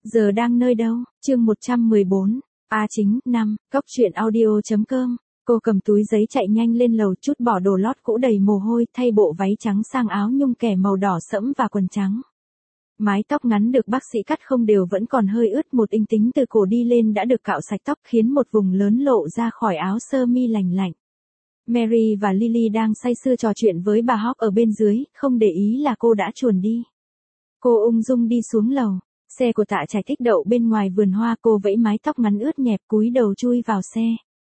Giờ đang nơi đâu? Chương 114. Chính, 5, Cóc truyện audio.com. Cô cầm túi giấy chạy nhanh lên lầu, chút bỏ đồ lót cũ đầy mồ hôi, thay bộ váy trắng sang áo nhung kẻ màu đỏ sẫm và quần trắng. Mái tóc ngắn được bác sĩ cắt không đều vẫn còn hơi ướt, một inh tính từ cổ đi lên đã được cạo sạch tóc, khiến một vùng lớn lộ ra khỏi áo sơ mi lành lạnh. Mary và Lily đang say sưa trò chuyện với bà Hawk ở bên dưới, không để ý là cô đã chuồn đi. Cô ung dung đi xuống lầu. Xe của Tạ Trạch Thích đậu bên ngoài vườn hoa, cô vẫy mái tóc ngắn ướt nhẹp cúi đầu chui vào xe.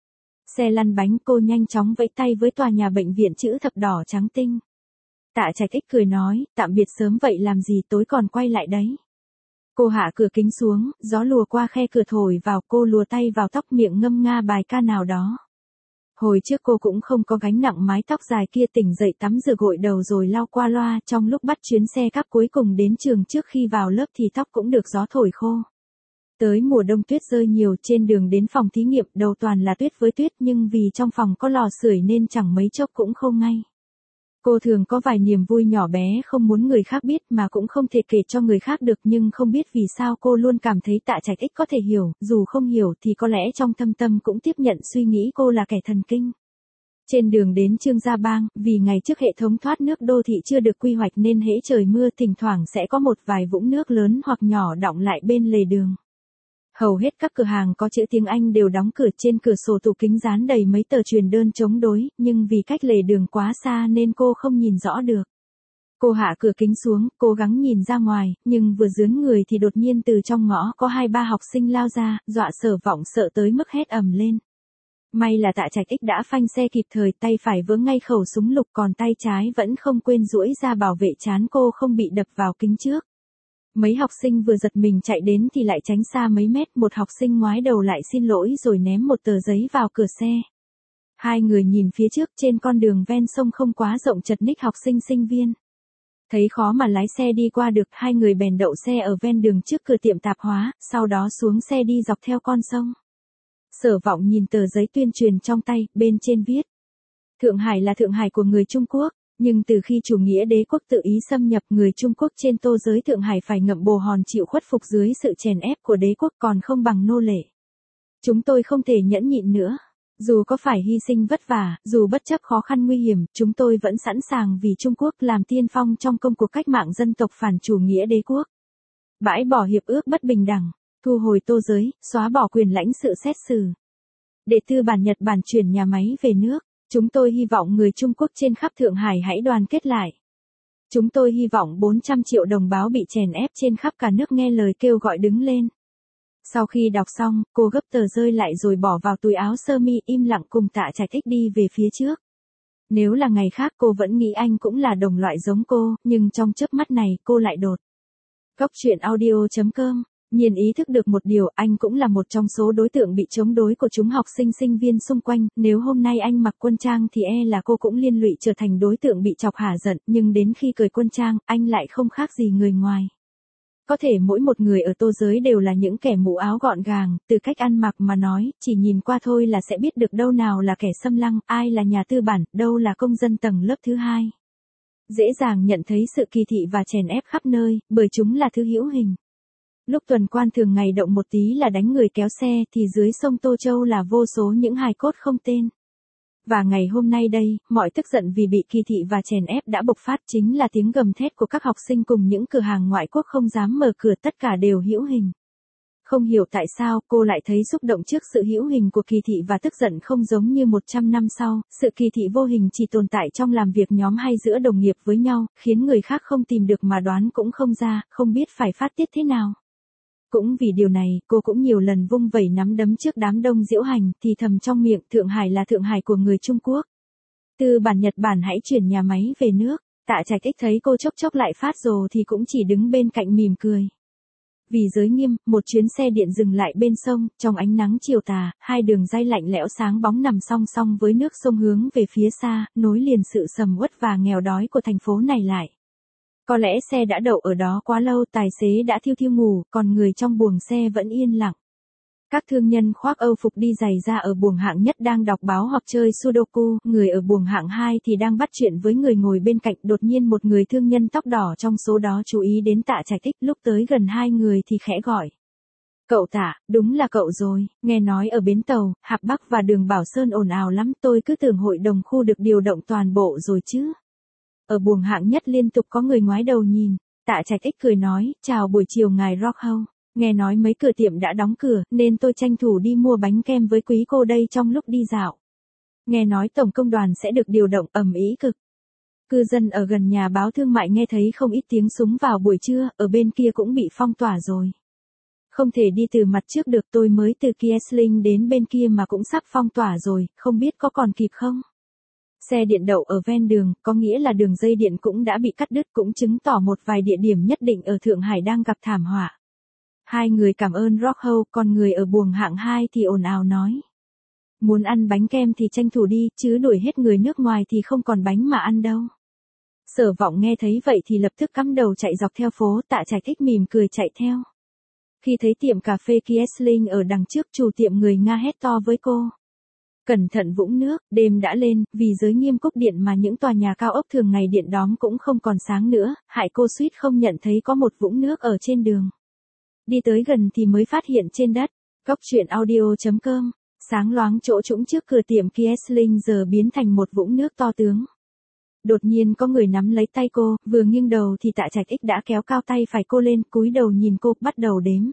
Xe lăn bánh, cô nhanh chóng vẫy tay với tòa nhà bệnh viện chữ thập đỏ trắng tinh. Tạ Trạch Thích cười nói, tạm biệt sớm vậy làm gì, tối còn quay lại đấy. Cô hạ cửa kính xuống, gió lùa qua khe cửa thổi vào, cô lùa tay vào tóc, miệng ngâm nga bài ca nào đó. Hồi trước cô cũng không có gánh nặng mái tóc dài kia, tỉnh dậy tắm rửa gội đầu rồi lau qua loa, trong lúc bắt chuyến xe cắp cuối cùng đến trường trước khi vào lớp thì tóc cũng được gió thổi khô. Tới mùa đông tuyết rơi nhiều, trên đường đến phòng thí nghiệm đầu toàn là tuyết với tuyết, nhưng vì trong phòng có lò sưởi nên chẳng mấy chốc cũng khô ngay. Cô thường có vài niềm vui nhỏ bé không muốn người khác biết mà cũng không thể kể cho người khác được, nhưng không biết vì sao cô luôn cảm thấy Tạ Trạch Thích có thể hiểu, dù không hiểu thì có lẽ trong thâm tâm cũng tiếp nhận suy nghĩ cô là kẻ thần kinh. Trên đường đến Trương Gia Bang, vì ngày trước hệ thống thoát nước đô thị chưa được quy hoạch nên hễ trời mưa thỉnh thoảng sẽ có một vài vũng nước lớn hoặc nhỏ đọng lại bên lề đường. Hầu hết các cửa hàng có chữ tiếng Anh đều đóng cửa, trên cửa sổ tủ kính dán đầy mấy tờ truyền đơn chống đối, nhưng vì cách lề đường quá xa nên cô không nhìn rõ được. Cô hạ cửa kính xuống, cố gắng nhìn ra ngoài, nhưng vừa dướn người thì đột nhiên từ trong ngõ có 2-3 học sinh lao ra, dọa Sở Vọng sợ tới mức hét ầm lên. May là Tạ Trạch Thích đã phanh xe kịp thời, tay phải vớ ngay khẩu súng lục, còn tay trái vẫn không quên duỗi ra bảo vệ trán cô không bị đập vào kính trước. Mấy học sinh vừa giật mình chạy đến thì lại tránh xa mấy mét, một học sinh ngoái đầu lại xin lỗi rồi ném một tờ giấy vào cửa xe. Hai người nhìn phía trước, trên con đường ven sông không quá rộng chật ních học sinh sinh viên. Thấy khó mà lái xe đi qua được, hai người bèn đậu xe ở ven đường trước cửa tiệm tạp hóa, sau đó xuống xe đi dọc theo con sông. Sở Vọng nhìn tờ giấy tuyên truyền trong tay, bên trên viết: Thượng Hải là Thượng Hải của người Trung Quốc. Nhưng từ khi chủ nghĩa đế quốc tự ý xâm nhập, người Trung Quốc trên tô giới Thượng Hải phải ngậm bồ hòn chịu khuất phục dưới sự chèn ép của đế quốc, còn không bằng nô lệ. Chúng tôi không thể nhẫn nhịn nữa. Dù có phải hy sinh vất vả, dù bất chấp khó khăn nguy hiểm, chúng tôi vẫn sẵn sàng vì Trung Quốc làm tiên phong trong công cuộc cách mạng dân tộc phản chủ nghĩa đế quốc. Bãi bỏ hiệp ước bất bình đẳng, thu hồi tô giới, xóa bỏ quyền lãnh sự xét xử. Đệ tư bản Nhật Bản chuyển nhà máy về nước. Chúng tôi hy vọng người Trung Quốc trên khắp Thượng Hải hãy đoàn kết lại. Chúng tôi hy vọng 400 triệu đồng bào bị chèn ép trên khắp cả nước nghe lời kêu gọi đứng lên. Sau khi đọc xong, cô gấp tờ rơi lại rồi bỏ vào túi áo sơ mi, im lặng cùng Tạ Trạch Thích đi về phía trước. Nếu là ngày khác cô vẫn nghĩ anh cũng là đồng loại giống cô, nhưng trong chớp mắt này cô lại đột. Cóc truyện audio.com. Nhiên ý thức được một điều, anh cũng là một trong số đối tượng bị chống đối của chúng học sinh sinh viên xung quanh, nếu hôm nay anh mặc quân trang thì là cô cũng liên lụy trở thành đối tượng bị chọc hả giận, nhưng đến khi cởi quân trang, anh lại không khác gì người ngoài. Có thể mỗi một người ở tô giới đều là những kẻ mũ áo gọn gàng, từ cách ăn mặc mà nói, chỉ nhìn qua thôi là sẽ biết được đâu nào là kẻ xâm lăng, ai là nhà tư bản, đâu là công dân tầng lớp thứ hai. Dễ dàng nhận thấy sự kỳ thị và chèn ép khắp nơi, bởi chúng là thứ hữu hình. Lúc tuần quan thường ngày động một tí là đánh người kéo xe thì dưới sông Tô Châu là vô số những hài cốt không tên. Và ngày hôm nay đây, mọi tức giận vì bị kỳ thị và chèn ép đã bộc phát, chính là tiếng gầm thét của các học sinh cùng những cửa hàng ngoại quốc không dám mở cửa, tất cả đều hữu hình. Không hiểu tại sao cô lại thấy xúc động trước sự hữu hình của kỳ thị và tức giận không giống như 100 năm sau, sự kỳ thị vô hình chỉ tồn tại trong làm việc nhóm hay giữa đồng nghiệp với nhau, khiến người khác không tìm được mà đoán cũng không ra, không biết phải phát tiết thế nào. Cũng vì điều này, cô cũng nhiều lần vung vẩy nắm đấm trước đám đông diễu hành, thì thầm trong miệng, Thượng Hải là Thượng Hải của người Trung Quốc. Tư bản Nhật Bản hãy chuyển nhà máy về nước. Tạ Trạch Thích thấy cô chốc chốc lại phát rồ thì cũng chỉ đứng bên cạnh mỉm cười. Vì giới nghiêm, một chuyến xe điện dừng lại bên sông, trong ánh nắng chiều tà, hai đường ray lạnh lẽo sáng bóng nằm song song với nước sông hướng về phía xa, nối liền sự sầm uất và nghèo đói của thành phố này lại. Có lẽ xe đã đậu ở đó quá lâu, tài xế đã thiêu thiêu ngủ, còn người trong buồng xe vẫn yên lặng. Các thương nhân khoác âu phục đi giày ra ở buồng hạng nhất đang đọc báo hoặc chơi Sudoku, người ở buồng hạng 2 thì đang bắt chuyện với người ngồi bên cạnh. Đột nhiên một người thương nhân tóc đỏ trong số đó chú ý đến Tạ Trạch Thích, lúc tới gần hai người thì khẽ gọi. Cậu Tạ, đúng là cậu rồi, nghe nói ở bến tàu, Hạp Bắc và đường Bảo Sơn ồn ào lắm, tôi cứ tưởng hội đồng khu được điều động toàn bộ rồi chứ. Ở buồng hạng nhất liên tục có người ngoái đầu nhìn, Tạ Trạch Ích cười nói, chào buổi chiều ngài Rockhouse, nghe nói mấy cửa tiệm đã đóng cửa, nên tôi tranh thủ đi mua bánh kem với quý cô đây trong lúc đi dạo. Nghe nói tổng công đoàn sẽ được điều động, ầm ĩ cực. Cư dân ở gần nhà báo thương mại nghe thấy không ít tiếng súng vào buổi trưa, ở bên kia cũng bị phong tỏa rồi. Không thể đi từ mặt trước được, tôi mới từ Kiesling đến bên kia mà cũng sắp phong tỏa rồi, không biết có còn kịp không? Xe điện đậu ở ven đường, có nghĩa là đường dây điện cũng đã bị cắt đứt, cũng chứng tỏ một vài địa điểm nhất định ở Thượng Hải đang gặp thảm họa. Hai người cảm ơn Rockhouse, còn người ở buồng hạng 2 thì ồn ào nói. Muốn ăn bánh kem thì tranh thủ đi, chứ đuổi hết người nước ngoài thì không còn bánh mà ăn đâu. Sở Vọng nghe thấy vậy thì lập tức cắm đầu chạy dọc theo phố, Tạ Trạch Ích mỉm cười chạy theo. Khi thấy tiệm cà phê Kiesling ở đằng trước, chủ tiệm người Nga hét to với cô. Cẩn thận vũng nước, đêm đã lên, vì giới nghiêm cúp điện mà những tòa nhà cao ốc thường ngày điện đóm cũng không còn sáng nữa, hại cô suýt không nhận thấy có một vũng nước ở trên đường. Đi tới gần thì mới phát hiện trên đất, góc truyện audio.com, sáng loáng chỗ trũng trước cửa tiệm Kiesling giờ biến thành một vũng nước to tướng. Đột nhiên có người nắm lấy tay cô, vừa nghiêng đầu thì Tạ Trạch Ích đã kéo cao tay phải cô lên, cúi đầu nhìn cô, bắt đầu đếm.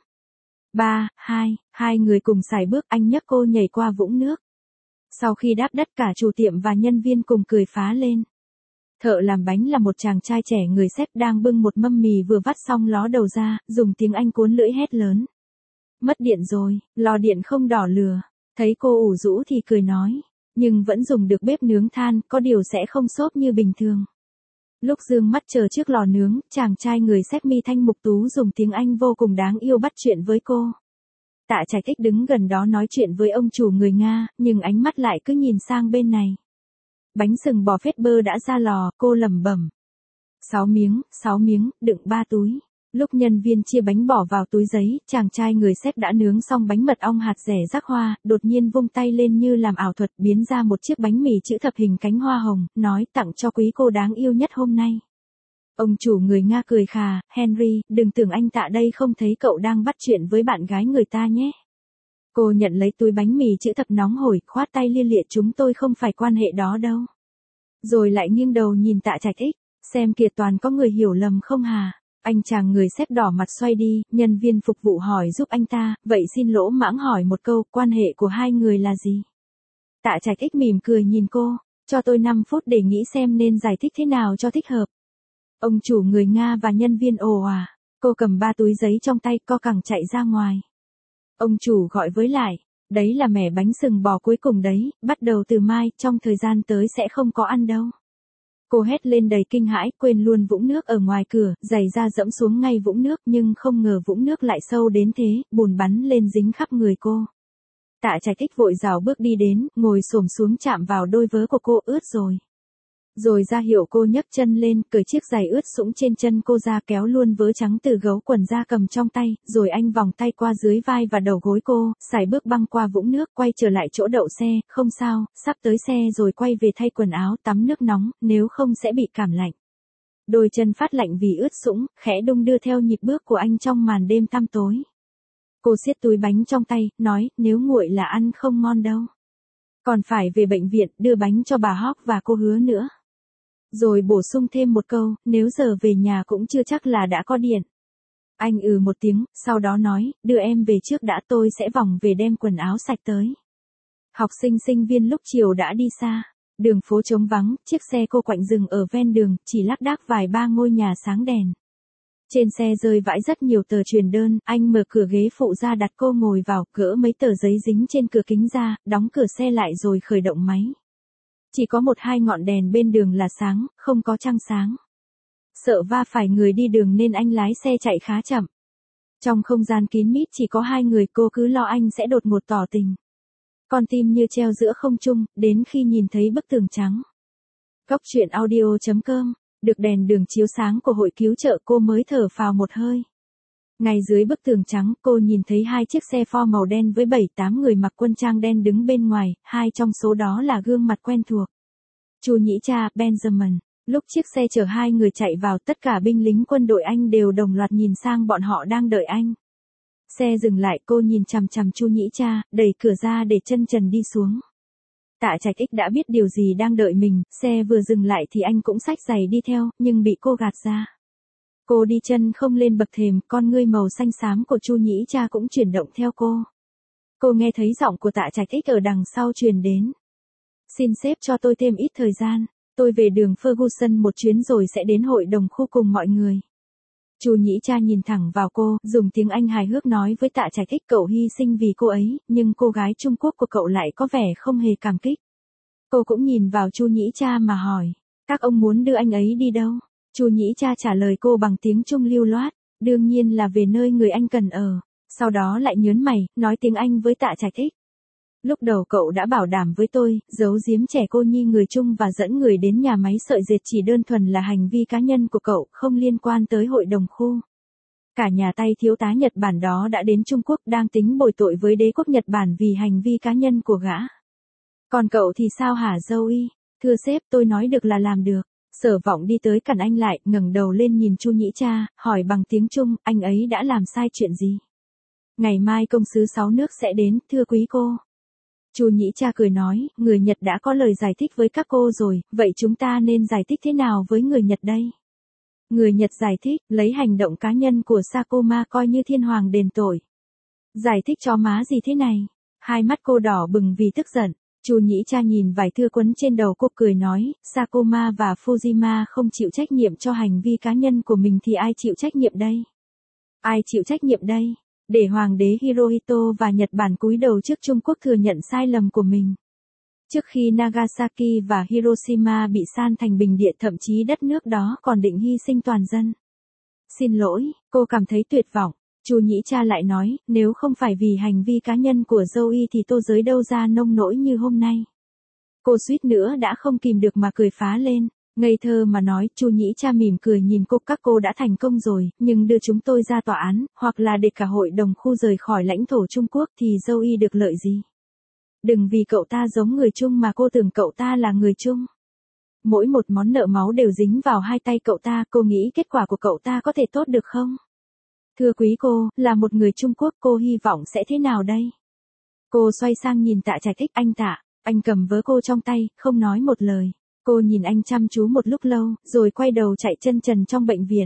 3, 2, hai người cùng sải bước, anh nhấc cô nhảy qua vũng nước. Sau khi đáp đất cả chủ tiệm và nhân viên cùng cười phá lên. Thợ làm bánh là một chàng trai trẻ người Séc đang bưng một mâm mì vừa vắt xong ló đầu ra, dùng tiếng Anh cuốn lưỡi hét lớn. Mất điện rồi, lò điện không đỏ lửa. Thấy cô ủ rũ thì cười nói. Nhưng vẫn dùng được bếp nướng than, có điều sẽ không xốp như bình thường. Lúc dương mắt chờ trước lò nướng, chàng trai người Séc mi thanh mục tú dùng tiếng Anh vô cùng đáng yêu bắt chuyện với cô. Tạ Trạch Ích đứng gần đó nói chuyện với ông chủ người Nga, nhưng ánh mắt lại cứ nhìn sang bên này. Bánh sừng bò phết bơ đã ra lò, cô lẩm bẩm. 6 miếng, đựng 3 túi. Lúc nhân viên chia bánh bỏ vào túi giấy, chàng trai người Séc đã nướng xong bánh mật ong hạt dẻ rắc hoa, đột nhiên vung tay lên như làm ảo thuật biến ra một chiếc bánh mì chữ thập hình cánh hoa hồng, nói tặng cho quý cô đáng yêu nhất hôm nay. Ông chủ người Nga cười khà, Henry, đừng tưởng anh Tạ đây không thấy cậu đang bắt chuyện với bạn gái người ta nhé. Cô nhận lấy túi bánh mì chữ thập nóng hổi, khoát tay lia lịa, chúng tôi không phải quan hệ đó đâu. Rồi lại nghiêng đầu nhìn Tạ Trạch Ích, xem kìa toàn có người hiểu lầm không hà. Anh chàng người Séc đỏ mặt xoay đi, nhân viên phục vụ hỏi giúp anh ta, vậy xin lỗ mãng hỏi một câu, quan hệ của hai người là gì? Tạ Trạch Ích mỉm cười nhìn cô, cho tôi 5 phút để nghĩ xem nên giải thích thế nào cho thích hợp. Ông chủ người Nga và nhân viên ồ à, cô cầm 3 túi giấy trong tay, co cẳng chạy ra ngoài. Ông chủ gọi với lại, đấy là mẻ bánh sừng bò cuối cùng đấy, bắt đầu từ mai, trong thời gian tới sẽ không có ăn đâu. Cô hét lên đầy kinh hãi, quên luôn vũng nước ở ngoài cửa, giày da dẫm xuống ngay vũng nước, nhưng không ngờ vũng nước lại sâu đến thế, bùn bắn lên dính khắp người cô. Tạ Trạch Ích vội rảo bước đi đến, ngồi xổm xuống chạm vào đôi vớ của cô, ướt rồi. Rồi ra hiệu cô nhấc chân lên, cởi chiếc giày ướt sũng trên chân cô ra, kéo luôn vớ trắng từ gấu quần ra cầm trong tay, rồi anh vòng tay qua dưới vai và đầu gối cô, sải bước băng qua vũng nước, quay trở lại chỗ đậu xe, không sao, sắp tới xe rồi quay về thay quần áo, tắm nước nóng, nếu không sẽ bị cảm lạnh. Đôi chân phát lạnh vì ướt sũng, khẽ đung đưa theo nhịp bước của anh trong màn đêm tăm tối. Cô siết túi bánh trong tay, nói, nếu nguội là ăn không ngon đâu. Còn phải về bệnh viện, đưa bánh cho bà Hawk và cô Hứa nữa. Rồi bổ sung thêm một câu, nếu giờ về nhà cũng chưa chắc là đã có điện. Anh một tiếng, sau đó nói, đưa em về trước đã, tôi sẽ vòng về đem quần áo sạch tới. Học sinh sinh viên lúc chiều đã đi xa. Đường phố trống vắng, chiếc xe cô quạnh dừng ở ven đường, chỉ lác đác vài ba ngôi nhà sáng đèn. Trên xe rơi vãi rất nhiều tờ truyền đơn, anh mở cửa ghế phụ ra đặt cô ngồi vào, gỡ mấy tờ giấy dính trên cửa kính ra, đóng cửa xe lại rồi khởi động máy. Chỉ có 1-2 ngọn đèn bên đường là sáng, không có trăng sáng. Sợ va phải người đi đường nên anh lái xe chạy khá chậm. Trong không gian kín mít chỉ có 2 người, cô cứ lo anh sẽ đột ngột tỏ tình. Con tim như treo giữa không trung, đến khi nhìn thấy bức tường trắng. Góc truyện audio.com, được đèn đường chiếu sáng của hội cứu trợ cô mới thở phào một hơi. Ngay dưới bức tường trắng, cô nhìn thấy 2 chiếc xe Ford màu đen với 7-8 người mặc quân trang đen đứng bên ngoài, 2 trong số đó là gương mặt quen thuộc. Chu nhĩ cha, Benjamin. Lúc chiếc xe chở 2 người chạy vào, tất cả binh lính quân đội Anh đều đồng loạt nhìn sang bọn họ đang đợi anh. Xe dừng lại, cô nhìn chằm chằm Chu Nhĩ Cha, đẩy cửa ra để chân trần đi xuống. Tạ Trạch Ích đã biết điều gì đang đợi mình, xe vừa dừng lại thì anh cũng xách giày đi theo, nhưng bị cô gạt ra. Cô đi chân không lên bậc thềm, con ngươi màu xanh xám của Chu Nhĩ Cha cũng chuyển động theo cô. Cô nghe thấy giọng của Tạ Trạch Ích ở đằng sau truyền đến. Xin sếp cho tôi thêm ít thời gian, tôi về đường Ferguson một chuyến rồi sẽ đến hội đồng khu cùng mọi người. Chu Nhĩ Cha nhìn thẳng vào cô, dùng tiếng Anh hài hước nói với Tạ Trạch Ích, cậu hy sinh vì cô ấy, nhưng cô gái Trung Quốc của cậu lại có vẻ không hề cảm kích. Cô cũng nhìn vào Chu Nhĩ Cha mà hỏi, các ông muốn đưa anh ấy đi đâu? Chu Nhĩ Cha trả lời cô bằng tiếng Trung lưu loát, đương nhiên là về nơi người anh cần ở. Sau đó lại nhớn mày, nói tiếng Anh với Tạ Trạch Ích. Lúc đầu cậu đã bảo đảm với tôi, giấu giếm trẻ cô nhi người Trung và dẫn người đến nhà máy sợi dệt chỉ đơn thuần là hành vi cá nhân của cậu, không liên quan tới hội đồng khu. Cả nhà tay thiếu tá Nhật Bản đó đã đến Trung Quốc đang tính bồi tội với đế quốc Nhật Bản vì hành vi cá nhân của gã. Còn cậu thì sao hả Zoe? Thưa sếp, tôi nói được là làm được. Sở Vọng đi tới cản anh lại, ngẩng đầu lên nhìn Chu Nhĩ Cha, hỏi bằng tiếng Trung, anh ấy đã làm sai chuyện gì? Ngày mai công sứ 6 nước sẽ đến, thưa quý cô. Chu Nhĩ Cha cười nói, người Nhật đã có lời giải thích với các cô rồi, vậy chúng ta nên giải thích thế nào với người Nhật đây? Người Nhật giải thích, lấy hành động cá nhân của Sakuma coi như thiên hoàng đền tội. Giải thích cho má gì thế này? Hai mắt cô đỏ bừng vì tức giận. Chu Nhĩ Cha nhìn vài thưa quấn trên đầu cô cười nói, Sakuma và Fujima không chịu trách nhiệm cho hành vi cá nhân của mình thì ai chịu trách nhiệm đây? Ai chịu trách nhiệm đây? Để Hoàng đế Hirohito và Nhật Bản cúi đầu trước Trung Quốc thừa nhận sai lầm của mình. Trước khi Nagasaki và Hiroshima bị san thành bình địa, thậm chí đất nước đó còn định hy sinh toàn dân. Xin lỗi, cô cảm thấy tuyệt vọng. Chu Nhĩ Cha lại nói, nếu không phải vì hành vi cá nhân của Zoe thì tô giới đâu ra nông nỗi như hôm nay. Cô suýt nữa đã không kìm được mà cười phá lên. Ngây thơ mà nói, Chu Nhĩ Cha mỉm cười nhìn cô, các cô đã thành công rồi, nhưng đưa chúng tôi ra tòa án, hoặc là để cả hội đồng khu rời khỏi lãnh thổ Trung Quốc thì Zoe được lợi gì? Đừng vì cậu ta giống người Trung mà cô tưởng cậu ta là người Trung. Mỗi một món nợ máu đều dính vào hai tay cậu ta, cô nghĩ kết quả của cậu ta có thể tốt được không? Thưa quý cô, là một người Trung Quốc cô hy vọng sẽ thế nào đây? Cô xoay sang nhìn Tạ Trạch Ích, anh Tạ, anh cầm vớ cô trong tay, không nói một lời. Cô nhìn anh chăm chú một lúc lâu, rồi quay đầu chạy chân trần trong bệnh viện.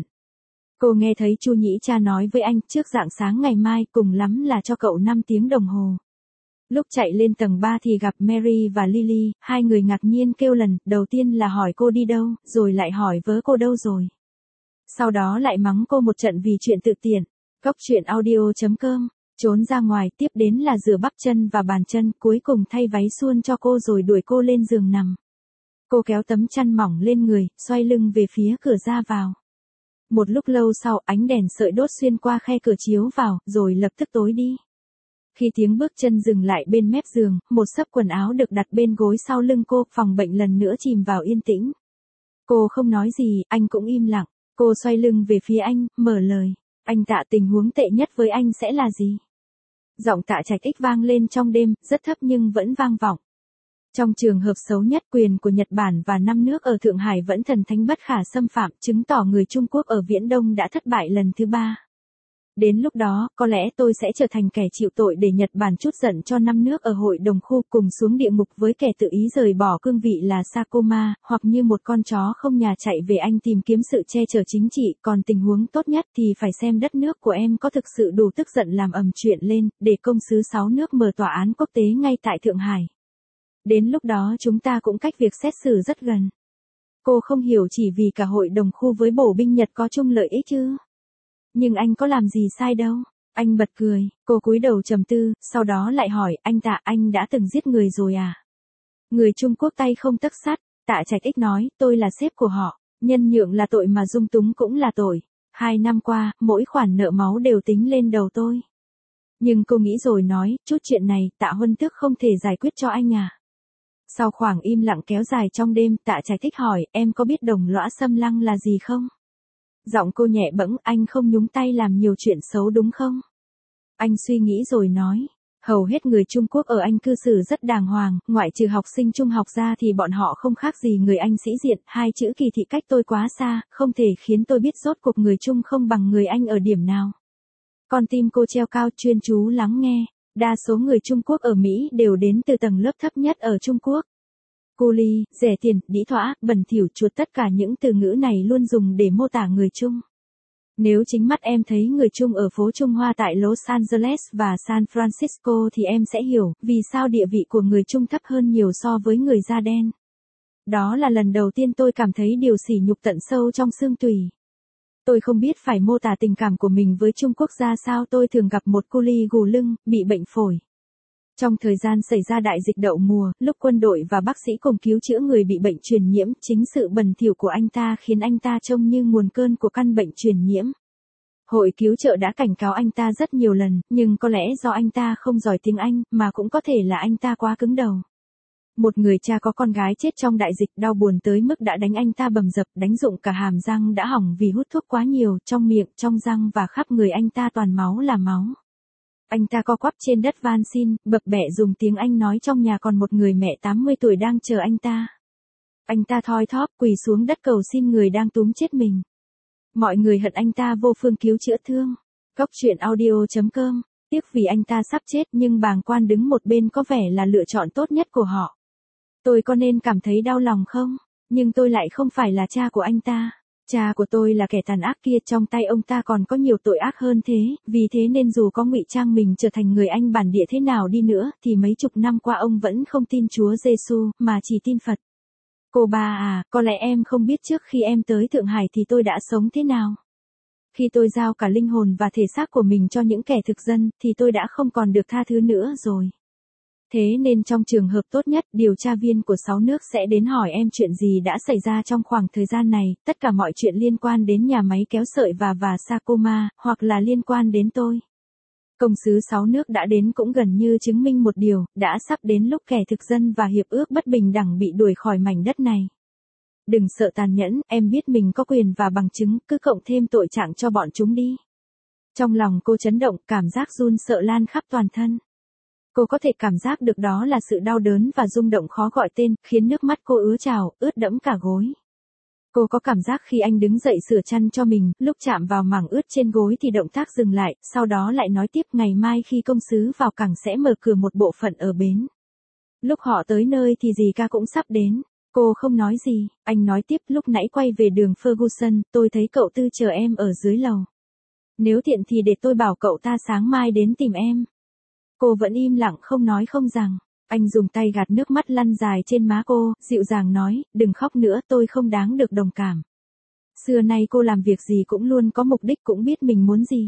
Cô nghe thấy Chu Nhĩ Cha nói với anh, trước rạng sáng ngày mai, cùng lắm là cho cậu 5 tiếng đồng hồ. Lúc chạy lên tầng 3 thì gặp Mary và Lily, hai người ngạc nhiên kêu lần, đầu tiên là hỏi cô đi đâu, rồi lại hỏi vớ cô đâu rồi. Sau đó lại mắng cô một trận vì chuyện tự tiện. Góc truyện audio.com, trốn ra ngoài, tiếp đến là rửa bắp chân và bàn chân, cuối cùng thay váy suôn cho cô rồi đuổi cô lên giường nằm. Cô kéo tấm chăn mỏng lên người, xoay lưng về phía cửa ra vào. Một lúc lâu sau, ánh đèn sợi đốt xuyên qua khe cửa chiếu vào, rồi lập tức tối đi. Khi tiếng bước chân dừng lại bên mép giường, một xấp quần áo được đặt bên gối sau lưng cô, phòng bệnh lần nữa chìm vào yên tĩnh. Cô không nói gì, anh cũng im lặng. Cô xoay lưng về phía anh, mở lời. Anh Tạ, tình huống tệ nhất với anh sẽ là gì? Giọng Tạ Trạch Ích vang lên trong đêm, rất thấp nhưng vẫn vang vọng. Trong trường hợp xấu nhất, quyền của Nhật Bản và 5 nước ở Thượng Hải vẫn thần thánh bất khả xâm phạm, chứng tỏ người Trung Quốc ở Viễn Đông đã thất bại lần thứ 3. Đến lúc đó, có lẽ tôi sẽ trở thành kẻ chịu tội để Nhật Bản trút giận cho 5 nước ở hội đồng khu, cùng xuống địa ngục với kẻ tự ý rời bỏ cương vị là Sakuma, hoặc như một con chó không nhà chạy về Anh tìm kiếm sự che chở chính trị, còn tình huống tốt nhất thì phải xem đất nước của em có thực sự đủ tức giận làm ầm chuyện lên, để công sứ 6 nước mở tòa án quốc tế ngay tại Thượng Hải. Đến lúc đó chúng ta cũng cách việc xét xử rất gần. Cô không hiểu, chỉ vì cả hội đồng khu với bổ binh Nhật có chung lợi ích chứ. Nhưng anh có làm gì sai đâu. Anh bật cười, cô cúi đầu trầm tư, sau đó lại hỏi, anh Tạ, anh đã từng giết người rồi à? Người Trung Quốc tay không tấc sắt. Tạ Trạch Ích nói, tôi là sếp của họ, nhân nhượng là tội mà dung túng cũng là tội. 2 năm qua, mỗi khoản nợ máu đều tính lên đầu tôi. Nhưng cô nghĩ rồi nói, chút chuyện này, Tạ Huân Tước không thể giải quyết cho anh à? Sau khoảng im lặng kéo dài trong đêm, Tạ Trạch Ích hỏi, em có biết đồng lõa xâm lăng là gì không? Giọng cô nhẹ bẫng, anh không nhúng tay làm nhiều chuyện xấu đúng không? Anh suy nghĩ rồi nói, hầu hết người Trung Quốc ở Anh cư xử rất đàng hoàng, ngoại trừ học sinh trung học ra thì bọn họ không khác gì người Anh sĩ diện, hai chữ kỳ thị cách tôi quá xa, không thể khiến tôi biết rốt cuộc người Trung không bằng người Anh ở điểm nào. Con tim cô treo cao chuyên chú lắng nghe. Đa số người Trung Quốc ở Mỹ đều đến từ tầng lớp thấp nhất ở Trung Quốc. Cu ly, rẻ tiền, đĩ thỏa, bẩn thỉu chuột tất cả những từ ngữ này luôn dùng để mô tả người Trung. Nếu chính mắt em thấy người Trung ở phố Trung Hoa tại Los Angeles và San Francisco thì em sẽ hiểu vì sao địa vị của người Trung thấp hơn nhiều so với người da đen. Đó là lần đầu tiên tôi cảm thấy điều sỉ nhục tận sâu trong xương tủy. Tôi không biết phải mô tả tình cảm của mình với Trung Quốc ra sao. Tôi thường gặp một cu ly gù lưng, bị bệnh phổi. Trong thời gian xảy ra đại dịch đậu mùa, lúc quân đội và bác sĩ cùng cứu chữa người bị bệnh truyền nhiễm, chính sự bẩn thỉu của anh ta khiến anh ta trông như nguồn cơn của căn bệnh truyền nhiễm. Hội cứu trợ đã cảnh cáo anh ta rất nhiều lần, nhưng có lẽ do anh ta không giỏi tiếng Anh, mà cũng có thể là anh ta quá cứng đầu. Một người cha có con gái chết trong đại dịch đau buồn tới mức đã đánh anh ta bầm dập, đánh rụng cả hàm răng đã hỏng vì hút thuốc quá nhiều, trong miệng, trong răng và khắp người anh ta toàn máu là máu. Anh ta co quắp trên đất van xin, bập bẹ dùng tiếng Anh nói trong nhà còn một người mẹ 80 tuổi đang chờ anh ta. Anh ta thoi thóp quỳ xuống đất cầu xin người đang túm chết mình. Mọi người hận anh ta vô phương cứu chữa thương. Góc truyện audio.com. Tiếc vì anh ta sắp chết nhưng bàng quan đứng một bên có vẻ là lựa chọn tốt nhất của họ. Tôi có nên cảm thấy đau lòng không? Nhưng tôi lại không phải là cha của anh ta. Cha của tôi là kẻ tàn ác kia, trong tay ông ta còn có nhiều tội ác hơn thế, vì thế nên dù có ngụy trang mình trở thành người Anh bản địa thế nào đi nữa, thì mấy chục năm qua ông vẫn không tin Chúa Giêsu mà chỉ tin Phật. Cô ba à, có lẽ em không biết trước khi em tới Thượng Hải thì tôi đã sống thế nào. Khi tôi giao cả linh hồn và thể xác của mình cho những kẻ thực dân, thì tôi đã không còn được tha thứ nữa rồi. Thế nên trong trường hợp tốt nhất, điều tra viên của 6 nước sẽ đến hỏi em chuyện gì đã xảy ra trong khoảng thời gian này, tất cả mọi chuyện liên quan đến nhà máy kéo sợi và Sakoma, hoặc là liên quan đến tôi. Công sứ 6 nước đã đến cũng gần như chứng minh một điều, đã sắp đến lúc kẻ thực dân và hiệp ước bất bình đẳng bị đuổi khỏi mảnh đất này. Đừng sợ tàn nhẫn, em biết mình có quyền và bằng chứng, cứ cộng thêm tội trạng cho bọn chúng đi. Trong lòng cô chấn động, cảm giác run sợ lan khắp toàn thân. Cô có thể cảm giác được đó là sự đau đớn và rung động khó gọi tên, khiến nước mắt cô ứa trào, ướt đẫm cả gối. Cô có cảm giác khi anh đứng dậy sửa chăn cho mình, lúc chạm vào mảng ướt trên gối thì động tác dừng lại, sau đó lại nói tiếp ngày mai khi công sứ vào cảng sẽ mở cửa một bộ phận ở bến. Lúc họ tới nơi thì dì ca cũng sắp đến. Cô không nói gì, anh nói tiếp lúc nãy quay về đường Ferguson, tôi thấy cậu Tư chờ em ở dưới lầu. Nếu tiện thì để tôi bảo cậu ta sáng mai đến tìm em. Cô vẫn im lặng không nói không rằng. Anh dùng tay gạt nước mắt lăn dài trên má cô, dịu dàng nói, đừng khóc nữa, tôi không đáng được đồng cảm. Xưa nay cô làm việc gì cũng luôn có mục đích, cũng biết mình muốn gì.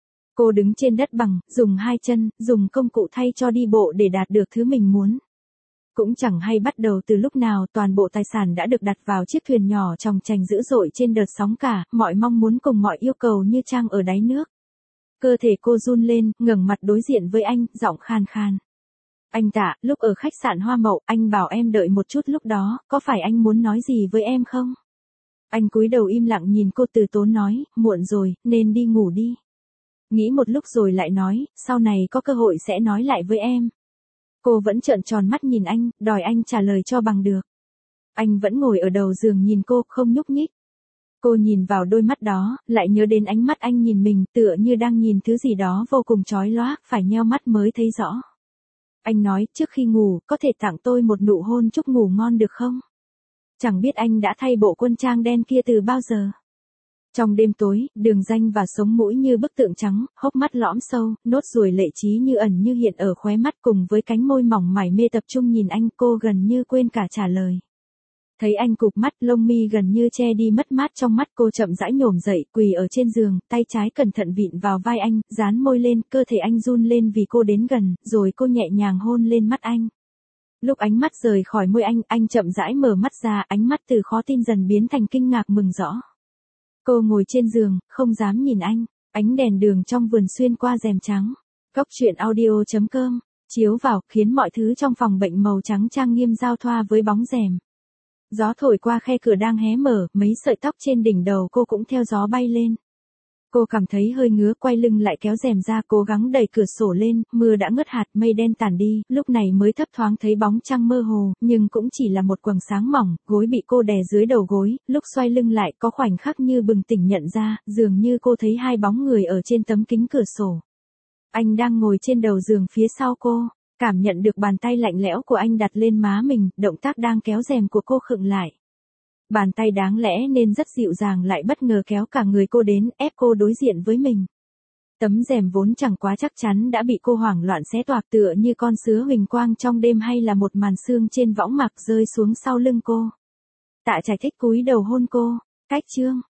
Cô đứng trên đất bằng, dùng hai chân, dùng công cụ thay cho đi bộ để đạt được thứ mình muốn. Cũng chẳng hay bắt đầu từ lúc nào, toàn bộ tài sản đã được đặt vào chiếc thuyền nhỏ chòng chành dữ dội trên đợt sóng cả, mọi mong muốn cùng mọi yêu cầu như trang ở đáy nước. Cơ thể cô run lên, ngẩng mặt đối diện với anh, giọng khan khan. Anh Tạ, lúc ở khách sạn Hoa Mậu, anh bảo em đợi một chút lúc đó, có phải anh muốn nói gì với em không? Anh cúi đầu im lặng nhìn cô từ tốn nói, muộn rồi, nên đi ngủ đi. Nghĩ một lúc rồi lại nói, sau này có cơ hội sẽ nói lại với em. Cô vẫn trợn tròn mắt nhìn anh, đòi anh trả lời cho bằng được. Anh vẫn ngồi ở đầu giường nhìn cô, không nhúc nhích. Cô nhìn vào đôi mắt đó, lại nhớ đến ánh mắt anh nhìn mình, tựa như đang nhìn thứ gì đó vô cùng chói lóa, phải nheo mắt mới thấy rõ. Anh nói, trước khi ngủ, có thể tặng tôi một nụ hôn chúc ngủ ngon được không? Chẳng biết anh đã thay bộ quân trang đen kia từ bao giờ. Trong đêm tối, đường ranh và sống mũi như bức tượng trắng, hốc mắt lõm sâu, nốt ruồi lệ trí như ẩn như hiện ở khóe mắt cùng với cánh môi mỏng mải mê tập trung nhìn anh, cô gần như quên cả trả lời. Thấy anh cụp mắt, lông mi gần như che đi mất mát trong mắt, cô chậm rãi nhổm dậy, quỳ ở trên giường, tay trái cẩn thận vịn vào vai anh, dán môi lên, cơ thể anh run lên vì cô đến gần, rồi cô nhẹ nhàng hôn lên mắt anh. Lúc ánh mắt rời khỏi môi anh chậm rãi mở mắt ra, ánh mắt từ khó tin dần biến thành kinh ngạc mừng rõ. Cô ngồi trên giường, không dám nhìn anh, ánh đèn đường trong vườn xuyên qua rèm trắng. Góc truyện audio.com, chiếu vào, khiến mọi thứ trong phòng bệnh màu trắng trang nghiêm giao thoa với bóng rèm. Gió thổi qua khe cửa đang hé mở, mấy sợi tóc trên đỉnh đầu cô cũng theo gió bay lên. Cô cảm thấy hơi ngứa, quay lưng lại kéo rèm ra, cố gắng đẩy cửa sổ lên, mưa đã ngớt hạt, mây đen tản đi, lúc này mới thấp thoáng thấy bóng trăng mơ hồ, nhưng cũng chỉ là một quầng sáng mỏng, gối bị cô đè dưới đầu gối, lúc xoay lưng lại có khoảnh khắc như bừng tỉnh nhận ra, dường như cô thấy hai bóng người ở trên tấm kính cửa sổ. Anh đang ngồi trên đầu giường phía sau cô, cảm nhận được bàn tay lạnh lẽo của anh đặt lên má mình, động tác đang kéo rèm của cô khựng lại. Bàn tay đáng lẽ nên rất dịu dàng lại bất ngờ kéo cả người cô đến, ép cô đối diện với mình. Tấm rèm vốn chẳng quá chắc chắn đã bị cô hoảng loạn xé toạc, tựa như con sứa huỳnh quang trong đêm hay là một màn sương trên võng mạc rơi xuống sau lưng cô. Tạ Trạch Thích cúi đầu hôn cô. Cách chương